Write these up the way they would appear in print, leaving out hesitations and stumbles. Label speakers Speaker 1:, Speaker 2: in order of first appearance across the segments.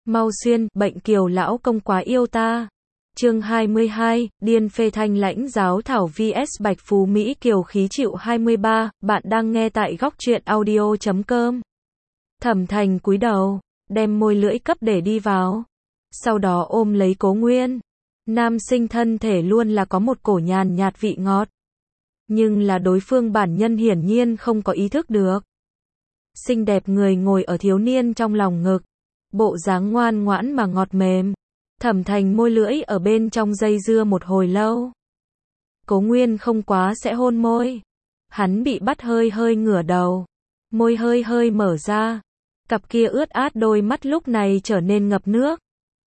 Speaker 1: Mau xuyên, bệnh kiều lão công quá yêu ta. Chương 22, điên phê thanh lãnh giáo thảo vs Bạch Phú Mỹ kiều khí chịu 23, bạn đang nghe tại góc truyện audio.com. Thẩm Thành cúi đầu, đem môi lưỡi cấp để đi vào. Sau đó ôm lấy Cố Nguyên. Nam sinh thân thể luôn là có một cổ nhàn nhạt vị ngọt. Nhưng là đối phương bản nhân hiển nhiên không có ý thức được. Xinh đẹp người ngồi ở thiếu niên trong lòng ngực. Bộ dáng ngoan ngoãn mà ngọt mềm. Thẩm Thành môi lưỡi ở bên trong dây dưa một hồi lâu. Cố Nguyên không quá sẽ hôn môi. Hắn bị bắt hơi hơi ngửa đầu. Môi hơi hơi mở ra. Cặp kia ướt át đôi mắt lúc này trở nên ngập nước.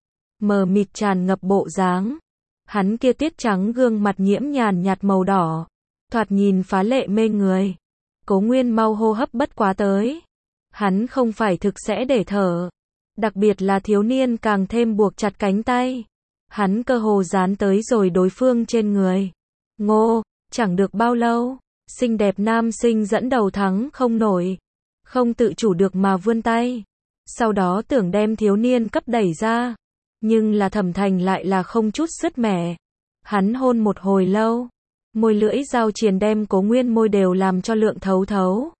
Speaker 1: Mờ mịt tràn ngập bộ dáng. Hắn kia tiết trắng gương mặt nhiễm nhàn nhạt màu đỏ. Thoạt nhìn phá lệ mê người. Cố Nguyên mau hô hấp bất quá tới. Hắn không phải thực sẽ để thở. Đặc biệt là thiếu niên càng thêm buộc chặt cánh tay. Hắn cơ hồ dán tới rồi đối phương trên người. Ngô, chẳng được bao lâu, xinh đẹp nam sinh dẫn đầu thắng không nổi. Không tự chủ được mà vươn tay. Sau đó tưởng đem thiếu niên cấp đẩy ra. Nhưng là Thẩm Thành lại là không chút sứt mẻ. Hắn hôn một hồi lâu. Môi lưỡi giao triền đem Cố Nguyên môi đều làm cho lượng thấu thấu.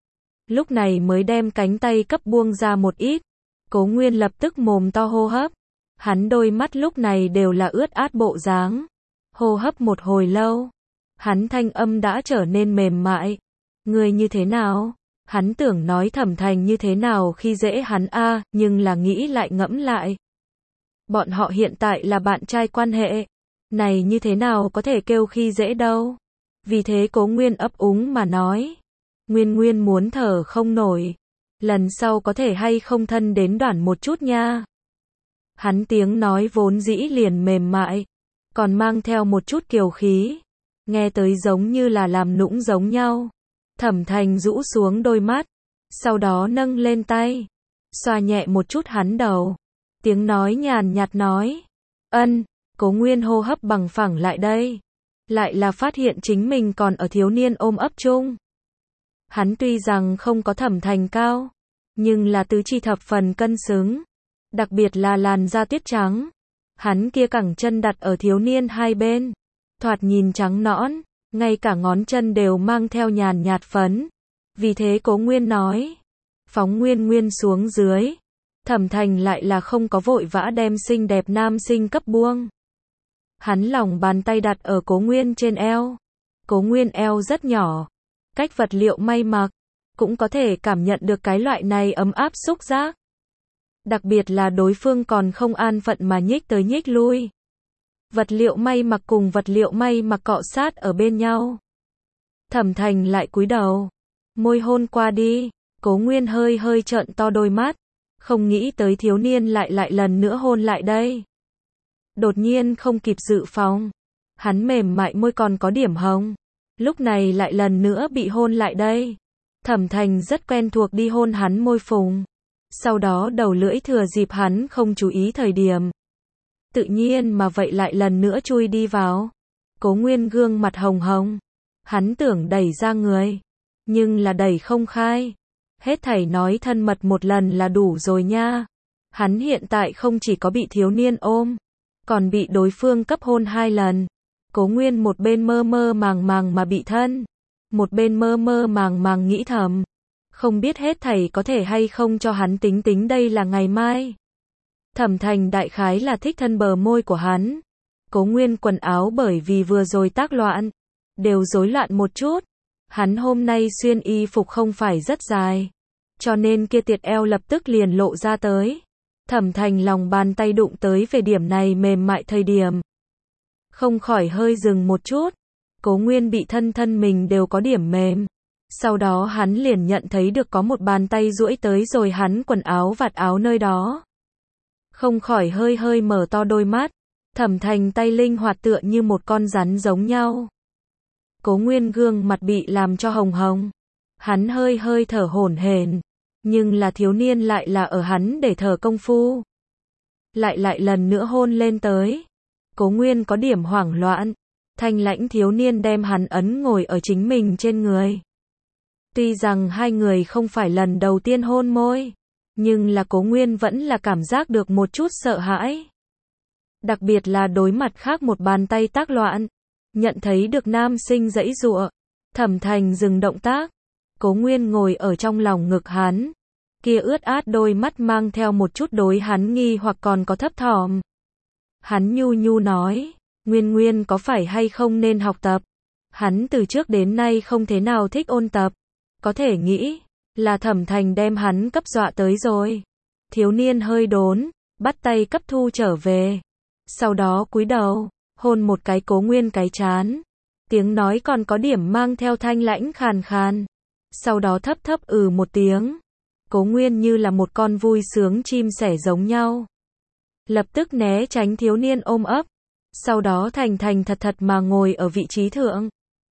Speaker 1: Lúc này mới đem cánh tay cấp buông ra một ít. Cố Nguyên lập tức mồm to hô hấp. Hắn đôi mắt lúc này đều là ướt át bộ dáng. Hô hấp một hồi lâu. Hắn thanh âm đã trở nên mềm mại. Người như thế nào? Hắn tưởng nói Thẩm Thành như thế nào khi dễ hắn nhưng là nghĩ lại ngẫm lại. Bọn họ hiện tại là bạn trai quan hệ. Này như thế nào có thể kêu khi dễ đâu. Vì thế Cố Nguyên ấp úng mà nói. Nguyên muốn thở không nổi. Lần sau có thể hay không thân đến đoản một chút nha. Hắn tiếng nói vốn dĩ liền mềm mại. Còn mang theo một chút kiều khí. Nghe tới giống như là làm nũng giống nhau. Thẩm Thành rũ xuống đôi mắt. Sau đó nâng lên tay. Xoa nhẹ một chút hắn đầu. Tiếng nói nhàn nhạt nói. Ân. Cố Nguyên hô hấp bằng phẳng lại đây. Lại là phát hiện chính mình còn ở thiếu niên ôm ấp chung. Hắn tuy rằng không có Thẩm Thành cao. Nhưng là tứ chi thập phần cân xứng. Đặc biệt là làn da tuyết trắng. Hắn kia cẳng chân đặt ở thiếu niên hai bên. Thoạt nhìn trắng nõn. Ngay cả ngón chân đều mang theo nhàn nhạt phấn. Vì thế Cố Nguyên nói. Phóng Nguyên xuống dưới. Thẩm Thành lại là không có vội vã đem xinh đẹp nam sinh cấp buông. Hắn lòng bàn tay đặt ở Cố Nguyên trên eo. Cố Nguyên eo rất nhỏ. Cách vật liệu may mặc. Cũng có thể cảm nhận được cái loại này ấm áp xúc giác. Đặc biệt là đối phương còn không an phận mà nhích tới nhích lui. Vật liệu may mặc cùng vật liệu may mặc cọ sát ở bên nhau. Thẩm Thành lại cúi đầu. Môi hôn qua đi. Cố Nguyên hơi hơi trợn to đôi mắt. Không nghĩ tới thiếu niên lại lần nữa hôn lại đây. Đột nhiên không kịp dự phòng. Hắn mềm mại môi còn có điểm hồng. Lúc này lại lần nữa bị hôn lại đây. Thẩm Thành rất quen thuộc đi hôn hắn môi phùng. Sau đó đầu lưỡi thừa dịp hắn không chú ý thời điểm. Tự nhiên mà vậy lại lần nữa chui đi vào. Cố Nguyên gương mặt hồng hồng. Hắn tưởng đẩy ra người. Nhưng là đẩy không khai. Hết thảy nói thân mật một lần là đủ rồi nha. Hắn hiện tại không chỉ có bị thiếu niên ôm. Còn bị đối phương cấp hôn 2 lần. Cố Nguyên một bên mơ mơ màng màng mà bị thân. Một bên mơ mơ màng màng nghĩ thầm. Không biết hết thảy có thể hay không cho hắn tính đây là ngày mai. Thẩm Thành đại khái là thích thân bờ môi của hắn. Cố Nguyên quần áo bởi vì vừa rồi tác loạn. Đều rối loạn một chút. Hắn hôm nay xuyên y phục không phải rất dài. Cho nên kia tiệt eo lập tức liền lộ ra tới. Thẩm Thành lòng bàn tay đụng tới về điểm này mềm mại thời điểm. Không khỏi hơi dừng một chút. Cố Nguyên bị thân mình đều có điểm mềm. Sau đó hắn liền nhận thấy được có một bàn tay duỗi tới rồi hắn quần áo vạt áo nơi đó. Không khỏi hơi hơi mở to đôi mắt. Thẩm Thành tay linh hoạt tựa như một con rắn giống nhau. Cố Nguyên gương mặt bị làm cho hồng hồng. Hắn hơi hơi thở hổn hển. Nhưng là thiếu niên lại là ở hắn để thở công phu. Lại lần nữa hôn lên tới. Cố Nguyên có điểm hoảng loạn. Thanh lãnh thiếu niên đem hắn ấn ngồi ở chính mình trên người. Tuy rằng hai người không phải lần đầu tiên hôn môi. Nhưng là Cố Nguyên vẫn là cảm giác được một chút sợ hãi. Đặc biệt là đối mặt khác một bàn tay tác loạn. Nhận thấy được nam sinh giãy giụa. Thẩm Thành dừng động tác. Cố Nguyên ngồi ở trong lòng ngực hắn. Kia ướt át đôi mắt mang theo một chút đối hắn nghi hoặc còn có thấp thỏm. Hắn nhu nhu nói, Nguyên Nguyên có phải hay không nên học tập? Hắn từ trước đến nay không thế nào thích ôn tập. Có thể nghĩ, là Thẩm Thành đem hắn cấp dọa tới rồi. Thiếu niên hơi đốn, bắt tay cấp thu trở về. Sau đó cúi đầu, hôn một cái Cố Nguyên cái trán. Tiếng nói còn có điểm mang theo thanh lãnh khàn khàn. Sau đó thấp thấp một tiếng. Cố Nguyên như là một con vui sướng chim sẻ giống nhau. Lập tức né tránh thiếu niên ôm ấp. Sau đó thành thành thật thật mà ngồi ở vị trí thượng.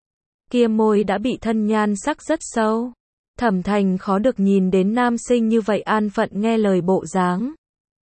Speaker 1: Kia môi đã bị thân nhan sắc rất sâu. Thẩm Thành khó được nhìn đến nam sinh như vậy an phận nghe lời bộ dáng.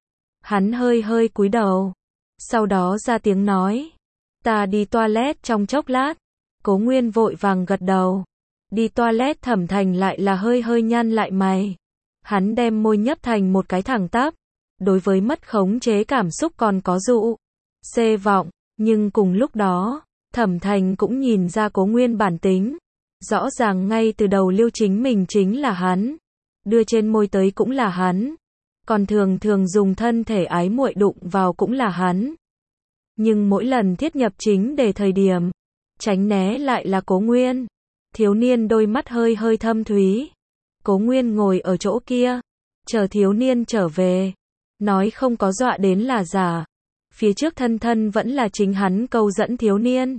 Speaker 1: Hắn hơi hơi cúi đầu. Sau đó ra tiếng nói. Ta đi toilet trong chốc lát. Cố Nguyên vội vàng gật đầu. Đi toilet. Thẩm Thành lại là hơi hơi nhăn lại mày. Hắn đem môi nhấp thành một cái thẳng tắp. Đối với mất khống chế cảm xúc còn có dụ xê vọng. Nhưng cùng lúc đó, Thẩm Thành cũng nhìn ra Cố Nguyên bản tính. Rõ ràng ngay từ đầu liêu chính mình chính là hắn. Đưa trên môi tới cũng là hắn. Còn thường thường dùng thân thể ái muội đụng vào cũng là hắn. Nhưng mỗi lần thiết nhập chính để thời điểm, tránh né lại là Cố Nguyên. Thiếu niên đôi mắt hơi hơi thâm thúy. Cố Nguyên ngồi ở chỗ kia, chờ thiếu niên trở về. Nói không có dọa đến là giả. Phía trước thân thân vẫn là chính hắn câu dẫn thiếu niên.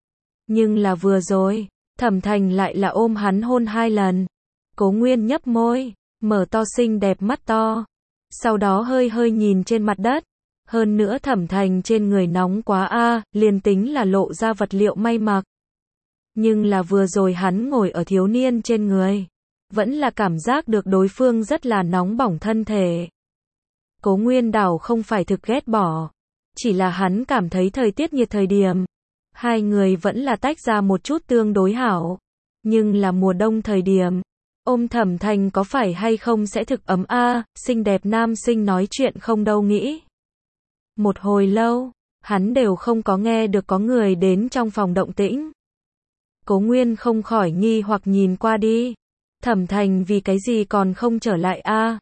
Speaker 1: Nhưng là vừa rồi, Thẩm Thành lại là ôm hắn hôn 2 lần. Cố Nguyên nhấp môi, mở to xinh đẹp mắt to. Sau đó hơi hơi nhìn trên mặt đất. Hơn nữa Thẩm Thành trên người nóng quá liền tính là lộ ra vật liệu may mặc. Nhưng là vừa rồi hắn ngồi ở thiếu niên trên người. Vẫn là cảm giác được đối phương rất là nóng bỏng thân thể. Cố Nguyên đảo không phải thực ghét bỏ. Chỉ là hắn cảm thấy thời tiết nhiệt thời điểm. Hai người vẫn là tách ra một chút tương đối hảo. Nhưng là mùa đông thời điểm. Ôm Thẩm Thành có phải hay không sẽ thực ấm xinh đẹp nam sinh nói chuyện không đâu nghĩ. Một hồi lâu, hắn đều không có nghe được có người đến trong phòng động tĩnh. Cố Nguyên không khỏi nghi hoặc nhìn qua đi. Thẩm Thành vì cái gì còn không trở lại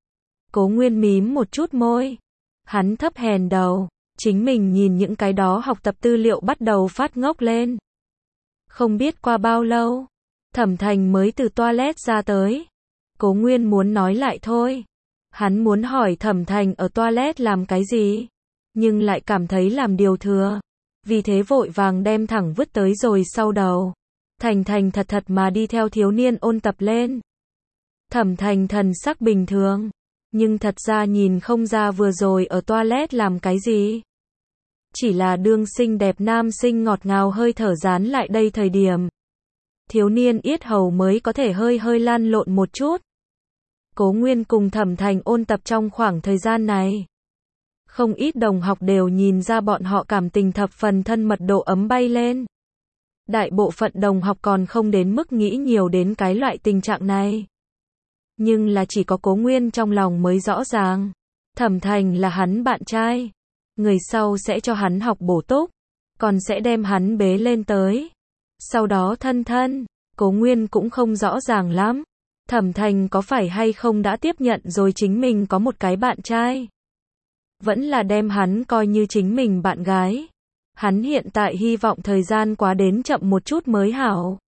Speaker 1: Cố Nguyên mím một chút môi. Hắn thấp hèn đầu. Chính mình nhìn những cái đó học tập tư liệu bắt đầu phát ngốc lên. Không biết qua bao lâu, Thẩm Thành mới từ toilet ra tới. Cố Nguyên muốn nói lại thôi. Hắn muốn hỏi Thẩm Thành ở toilet làm cái gì, nhưng lại cảm thấy làm điều thừa. Vì thế vội vàng đem thẳng vứt tới rồi sau đầu. Thành thành thật thật mà đi theo thiếu niên ôn tập lên. Thẩm Thành thần sắc bình thường, nhưng thật ra nhìn không ra vừa rồi ở toilet làm cái gì. Chỉ là đương xinh đẹp nam sinh ngọt ngào hơi thở dán lại đây thời điểm. Thiếu niên yết hầu mới có thể hơi hơi lan lộn một chút. Cố Nguyên cùng Thẩm Thành ôn tập trong khoảng thời gian này. Không ít đồng học đều nhìn ra bọn họ cảm tình thập phần thân mật độ ấm bay lên. Đại bộ phận đồng học còn không đến mức nghĩ nhiều đến cái loại tình trạng này. Nhưng là chỉ có Cố Nguyên trong lòng mới rõ ràng. Thẩm Thành là hắn bạn trai. Người sau sẽ cho hắn học bổ túc. Còn sẽ đem hắn bế lên tới. Sau đó thân thân. Cố Nguyên cũng không rõ ràng lắm. Thẩm Thành có phải hay không đã tiếp nhận rồi chính mình có một cái bạn trai. Vẫn là đem hắn coi như chính mình bạn gái. Hắn hiện tại hy vọng thời gian quá đến chậm một chút mới hảo.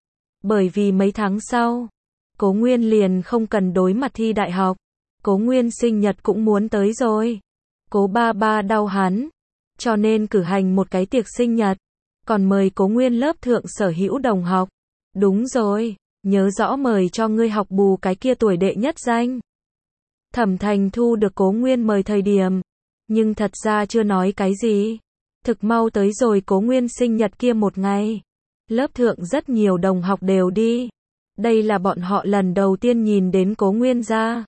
Speaker 1: Bởi vì mấy tháng sau, Cố Nguyên liền không cần đối mặt thi đại học. Cố Nguyên sinh nhật cũng muốn tới rồi. Cố ba ba đau hắn, cho nên cử hành một cái tiệc sinh nhật. Còn mời Cố Nguyên lớp thượng sở hữu đồng học. Đúng rồi, nhớ rõ mời cho ngươi học bù cái kia tuổi đệ nhất danh. Thẩm Thành thu được Cố Nguyên mời thời điểm, nhưng thật ra chưa nói cái gì. Thực mau tới rồi Cố Nguyên sinh nhật kia một ngày. Lớp thượng rất nhiều đồng học đều đi. Đây là bọn họ lần đầu tiên nhìn đến Cố Nguyên ra.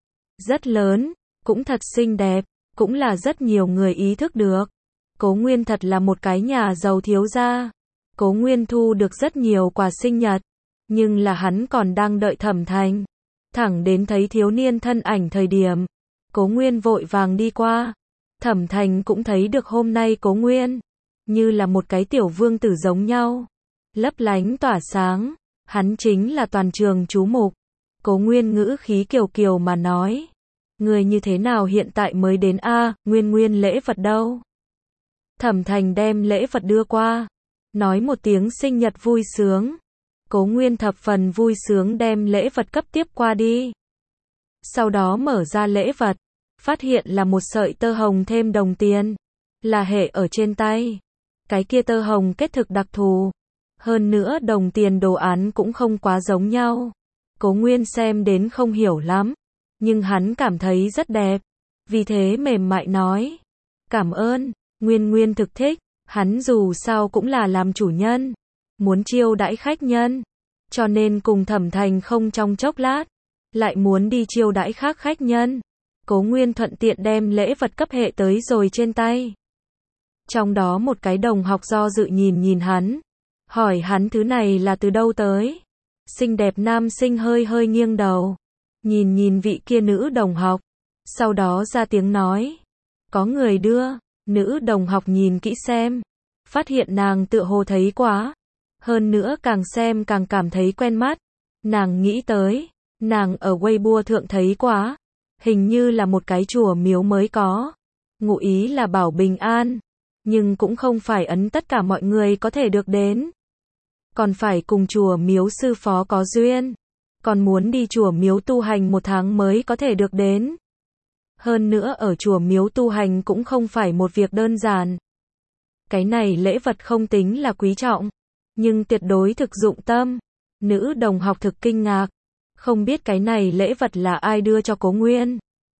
Speaker 1: Rất lớn, cũng thật xinh đẹp, cũng là rất nhiều người ý thức được. Cố Nguyên thật là một cái nhà giàu thiếu gia. Cố Nguyên thu được rất nhiều quà sinh nhật, nhưng là hắn còn đang đợi Thẩm Thành. thẳng đến thấy thiếu niên thân ảnh thời điểm, Cố Nguyên vội vàng đi qua. Thẩm Thành cũng thấy được hôm nay Cố Nguyên, như là một cái tiểu vương tử giống nhau, lấp lánh tỏa sáng, hắn chính là toàn trường chú mục. Cố Nguyên ngữ khí kiều kiều mà nói, người như thế nào hiện tại mới đến a, Nguyên lễ vật đâu? Thẩm Thành đem lễ vật đưa qua, nói một tiếng sinh nhật vui sướng. Cố Nguyên thập phần vui sướng đem lễ vật cấp tiếp qua đi. Sau đó mở ra lễ vật, phát hiện là một sợi tơ hồng thêm đồng tiền, là hệ ở trên tay. Cái kia tơ hồng kết thực đặc thù, hơn nữa đồng tiền đồ án cũng không quá giống nhau. Cố Nguyên xem đến không hiểu lắm, nhưng hắn cảm thấy rất đẹp, vì thế mềm mại nói, cảm ơn. Nguyên thực thích, hắn dù sao cũng là làm chủ nhân, muốn chiêu đãi khách nhân, cho nên cùng Thẩm Thành không trong chốc lát, lại muốn đi chiêu đãi khác khách nhân. Cố Nguyên thuận tiện đem lễ vật cấp hệ tới rồi trên tay. Trong đó một cái đồng học do dự nhìn hắn, hỏi hắn thứ này là từ đâu tới. Xinh đẹp nam sinh hơi hơi nghiêng đầu, nhìn vị kia nữ đồng học, sau đó ra tiếng nói, có người đưa. Nữ đồng học nhìn kỹ xem, phát hiện nàng tựa hồ thấy quá, hơn nữa càng xem càng cảm thấy quen mắt. Nàng nghĩ tới, nàng ở Weibo thượng thấy quá, hình như là một cái chùa miếu mới có, ngụ ý là bảo bình an, nhưng cũng không phải ấn tất cả mọi người có thể được đến, còn phải cùng chùa miếu sư phó có duyên, còn muốn đi chùa miếu tu hành 1 tháng mới có thể được đến. Hơn nữa ở chùa miếu tu hành cũng không phải một việc đơn giản. Cái này lễ vật không tính là quý trọng, nhưng tuyệt đối thực dụng tâm. Nữ đồng học thực kinh ngạc, không biết cái này lễ vật là ai đưa cho Cố Nguyên.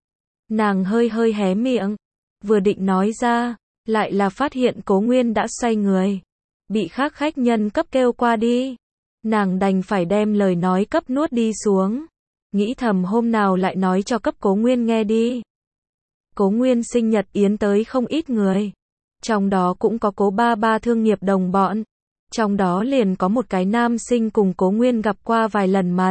Speaker 1: Nàng hơi hơi hé miệng, vừa định nói ra, lại là phát hiện Cố Nguyên đã xoay người, bị khác khách nhân cấp kêu qua đi. Nàng đành phải đem lời nói cấp nuốt đi xuống, nghĩ thầm hôm nào lại nói cho cấp Cố Nguyên nghe đi. Cố Nguyên sinh nhật yến tới không ít người, trong đó cũng có Cố Ba Ba thương nghiệp đồng bọn, trong đó liền có một cái nam sinh cùng Cố Nguyên gặp qua vài lần mặt,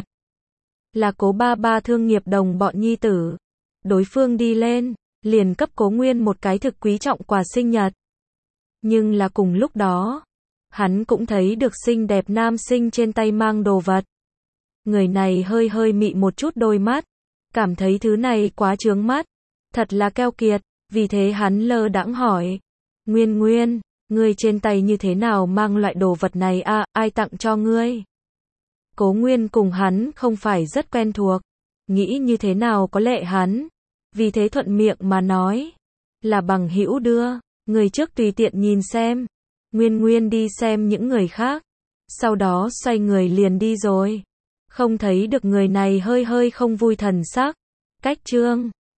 Speaker 1: là Cố Ba Ba thương nghiệp đồng bọn nhi tử. Đối phương đi lên, liền cấp Cố Nguyên một cái thực quý trọng quà sinh nhật. Nhưng là cùng lúc đó, hắn cũng thấy được xinh đẹp nam sinh trên tay mang đồ vật. Người này hơi hơi mị một chút đôi mắt, cảm thấy thứ này quá chướng mắt, thật là keo kiệt, vì thế hắn lơ đãng hỏi, Nguyên, ngươi trên tay như thế nào mang loại đồ vật này a, ai tặng cho ngươi? Cố Nguyên cùng hắn không phải rất quen thuộc, nghĩ như thế nào có lệ hắn, vì thế thuận miệng mà nói, là bằng hữu đưa, người trước tùy tiện nhìn xem. Nguyên đi xem những người khác, sau đó xoay người liền đi rồi, không thấy được người này hơi hơi không vui thần sắc. Cách chương